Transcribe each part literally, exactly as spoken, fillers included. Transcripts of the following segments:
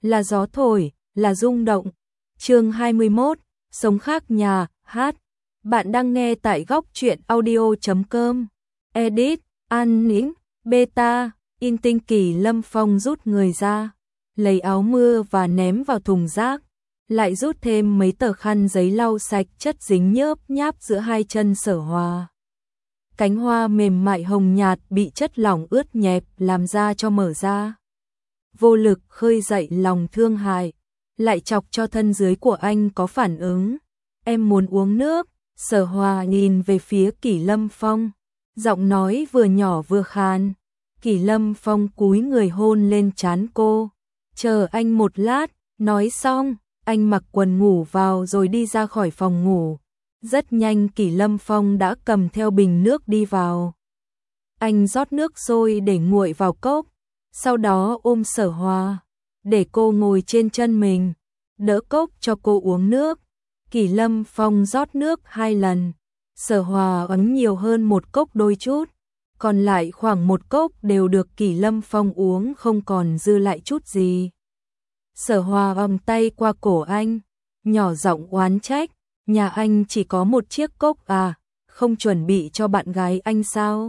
là gió thổi, là rung động. Chương hai mươi mốt, sống khác nhà, hát. Bạn đang nghe tại góc truyện audio chấm com. Edit, An Nĩnh, Beta, in tinh Kỳ Lâm Phong rút người ra, lấy áo mưa và ném vào thùng rác, lại rút thêm mấy tờ khăn giấy lau sạch chất dính nhớp nháp giữa hai chân Sở Hòa. Cánh hoa mềm mại hồng nhạt bị chất lỏng ướt nhẹp làm ra cho mở ra. Vô lực khơi dậy lòng thương hại, lại chọc cho thân dưới của anh có phản ứng. Em muốn uống nước. Sở Hòa nhìn về phía Kỳ Lâm Phong, giọng nói vừa nhỏ vừa khàn. Kỳ Lâm Phong cúi người hôn lên trán cô. Chờ anh một lát, nói xong, anh mặc quần ngủ vào rồi đi ra khỏi phòng ngủ. Rất nhanh Kỳ Lâm Phong đã cầm theo bình nước đi vào. Anh rót nước sôi để nguội vào cốc, sau đó ôm Sở Hòa, để cô ngồi trên chân mình, đỡ cốc cho cô uống nước. Kỳ Lâm Phong rót nước hai lần, Sở Hòa uống nhiều hơn một cốc đôi chút, còn lại khoảng một cốc đều được Kỳ Lâm Phong uống không còn dư lại chút gì. Sở Hòa vòng tay qua cổ anh, nhỏ giọng oán trách, nhà anh chỉ có một chiếc cốc à, không chuẩn bị cho bạn gái anh sao?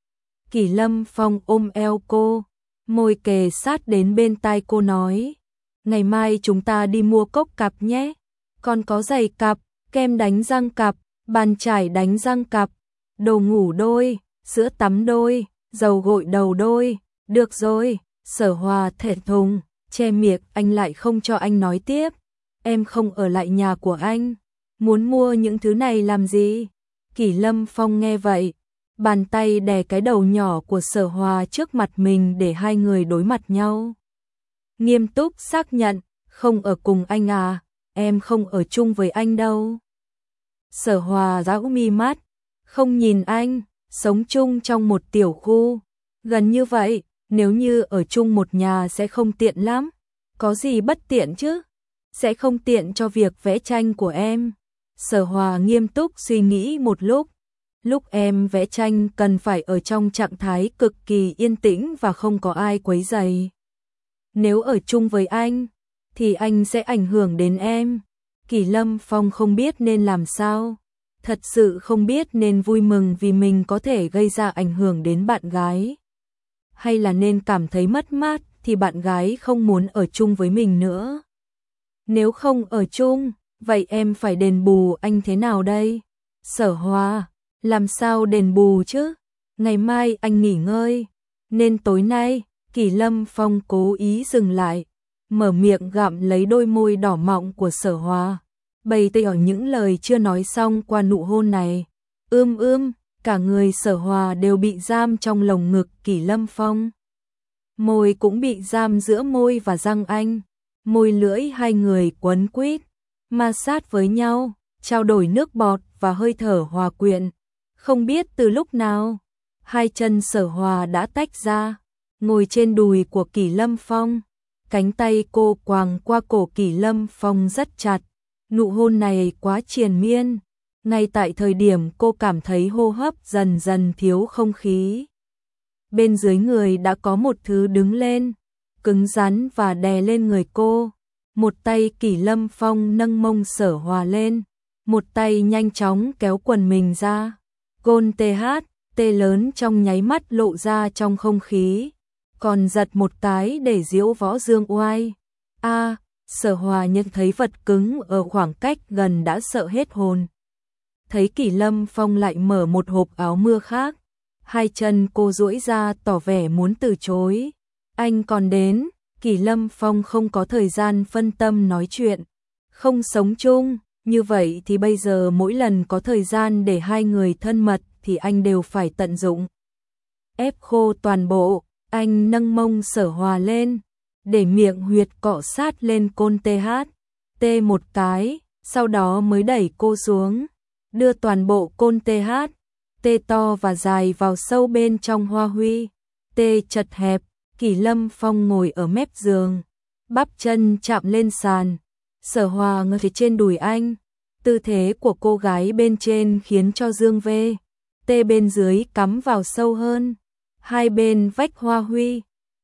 Kỳ Lâm Phong ôm eo cô, môi kề sát đến bên tai cô nói, ngày mai chúng ta đi mua cốc cặp nhé. Còn có giày cặp, kem đánh răng cặp, bàn chải đánh răng cặp, đồ ngủ đôi, sữa tắm đôi, dầu gội đầu đôi. Được rồi. Sở Hòa thẹn thùng, che miệng. Anh lại không cho anh nói tiếp. Em không ở lại nhà của anh, muốn mua những thứ này làm gì? Kỳ Lâm Phong nghe vậy, bàn tay đè cái đầu nhỏ của Sở Hòa trước mặt mình để hai người đối mặt nhau. Nghiêm túc xác nhận, không ở cùng anh à? Em không ở chung với anh đâu. Sở Hòa rũ mi mắt, không nhìn anh, sống chung trong một tiểu khu, gần như vậy, nếu như ở chung một nhà sẽ không tiện lắm. Có gì bất tiện chứ? Sẽ không tiện cho việc vẽ tranh của em. Sở Hòa nghiêm túc suy nghĩ một lúc. Lúc em vẽ tranh cần phải ở trong trạng thái cực kỳ yên tĩnh và không có ai quấy rầy. Nếu ở chung với anh, thì anh sẽ ảnh hưởng đến em. Kỳ Lâm Phong không biết nên làm sao, thật sự không biết nên vui mừng vì mình có thể gây ra ảnh hưởng đến bạn gái, hay là nên cảm thấy mất mát thì bạn gái không muốn ở chung với mình nữa. Nếu không ở chung, vậy em phải đền bù anh thế nào đây? Sở Hòa, làm sao đền bù chứ? Ngày mai anh nghỉ ngơi, nên tối nay. Kỳ Lâm Phong cố ý dừng lại, mở miệng gặm lấy đôi môi đỏ mọng của Sở Hòa, bày tỏ những lời chưa nói xong qua nụ hôn này. Ưm ưm, cả người Sở Hòa đều bị giam trong lồng ngực Kỳ Lâm Phong. Môi cũng bị giam giữa môi và răng anh, môi lưỡi hai người quấn quýt, ma sát với nhau, trao đổi nước bọt và hơi thở hòa quyện. Không biết từ lúc nào, hai chân Sở Hòa đã tách ra, ngồi trên đùi của Kỳ Lâm Phong. Cánh tay cô quàng qua cổ Kỳ Lâm Phong rất chặt, nụ hôn này quá triền miên. Ngay tại thời điểm cô cảm thấy hô hấp dần dần thiếu không khí, bên dưới người đã có một thứ đứng lên, cứng rắn và đè lên người cô. Một tay Kỳ Lâm Phong nâng mông Sở Hòa lên, một tay nhanh chóng kéo quần mình ra. Gôn tê hát, tê lớn trong nháy mắt lộ ra trong không khí, còn giật một cái để diễu võ dương oai. A, à, Sở Hòa nhận thấy vật cứng ở khoảng cách gần đã sợ hết hồn. Thấy Kỳ Lâm Phong lại mở một hộp áo mưa khác, hai chân cô duỗi ra tỏ vẻ muốn từ chối. Anh còn đến. Kỳ Lâm Phong không có thời gian phân tâm nói chuyện. Không sống chung, như vậy thì bây giờ mỗi lần có thời gian để hai người thân mật thì anh đều phải tận dụng. Ép khô toàn bộ. Anh nâng mông Sở Hòa lên, để miệng huyệt cọ sát lên côn tê hát, tê một cái, sau đó mới đẩy cô xuống, đưa toàn bộ côn tê hát, tê to và dài vào sâu bên trong hoa huy, tê chật hẹp. Kỳ Lâm Phong ngồi ở mép giường, bắp chân chạm lên sàn, Sở Hòa ngồi trên đùi anh. Tư thế của cô gái bên trên khiến cho dương vê, tê bên dưới cắm vào sâu hơn. Hai bên vách hoa huy,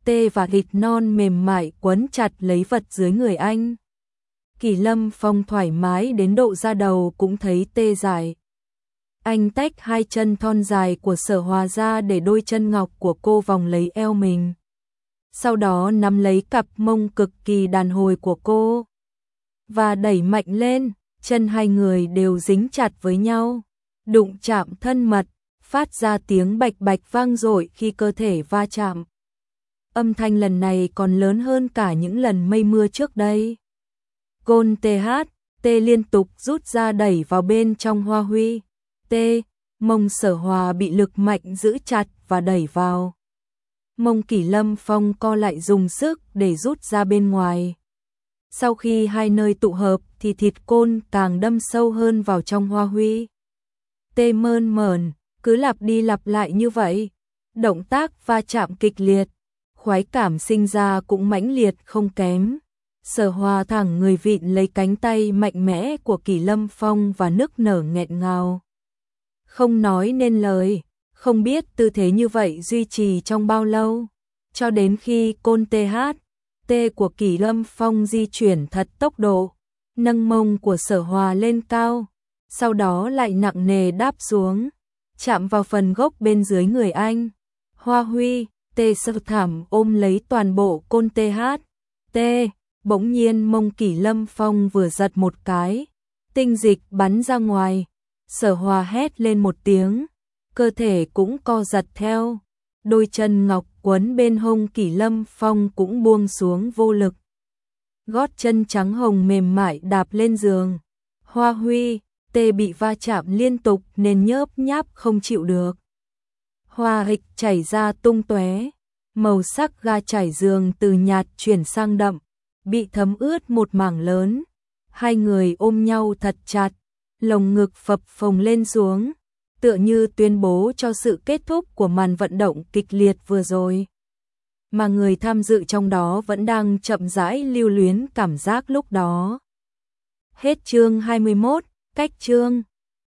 tê và thịt non mềm mại quấn chặt lấy vật dưới người anh. Kỳ Lâm Phong thoải mái đến độ da đầu cũng thấy tê dại. Anh tách hai chân thon dài của Sở Hòa ra để đôi chân ngọc của cô vòng lấy eo mình. Sau đó nắm lấy cặp mông cực kỳ đàn hồi của cô và đẩy mạnh lên, chân hai người đều dính chặt với nhau, đụng chạm thân mật, phát ra tiếng bạch bạch vang dội khi cơ thể va chạm. Âm thanh lần này còn lớn hơn cả những lần mây mưa trước đây. Côn tê hát, tê liên tục rút ra đẩy vào bên trong Hoa Huy. Tê, mông Sở Hòa bị lực mạnh giữ chặt và đẩy vào. Mông Kỳ Lâm Phong co lại dùng sức để rút ra bên ngoài. Sau khi hai nơi tụ hợp thì thịt côn càng đâm sâu hơn vào trong Hoa Huy. Tê mơn mởn, cứ lặp đi lặp lại như vậy. Động tác va chạm kịch liệt, khoái cảm sinh ra cũng mãnh liệt không kém. Sở Hòa thẳng người vịn lấy cánh tay mạnh mẽ của Kỳ Lâm Phong và nức nở nghẹn ngào. Không nói nên lời, không biết tư thế như vậy duy trì trong bao lâu, cho đến khi côn tê hát, tê của Kỳ Lâm Phong di chuyển thật tốc độ, nâng mông của Sở Hòa lên cao, sau đó lại nặng nề đáp xuống, chạm vào phần gốc bên dưới người anh. Hoa Huy, tê sơ thảm ôm lấy toàn bộ côn tê hát, tê, bỗng nhiên mông Kỳ Lâm Phong vừa giật một cái, tinh dịch bắn ra ngoài, Sở Hòa hét lên một tiếng, cơ thể cũng co giật theo, đôi chân ngọc quấn bên hông Kỳ Lâm Phong cũng buông xuống vô lực. Gót chân trắng hồng mềm mại đạp lên giường. Hoa Huy, tê bị va chạm liên tục nên nhớp nháp không chịu được. Hoa hịch chảy ra tung tóe, màu sắc ga trải giường từ nhạt chuyển sang đậm, bị thấm ướt một mảng lớn. Hai người ôm nhau thật chặt, lồng ngực phập phồng lên xuống, tựa như tuyên bố cho sự kết thúc của màn vận động kịch liệt vừa rồi. Mà người tham dự trong đó vẫn đang chậm rãi lưu luyến cảm giác lúc đó. Hết chương hai mươi mốt, cách chương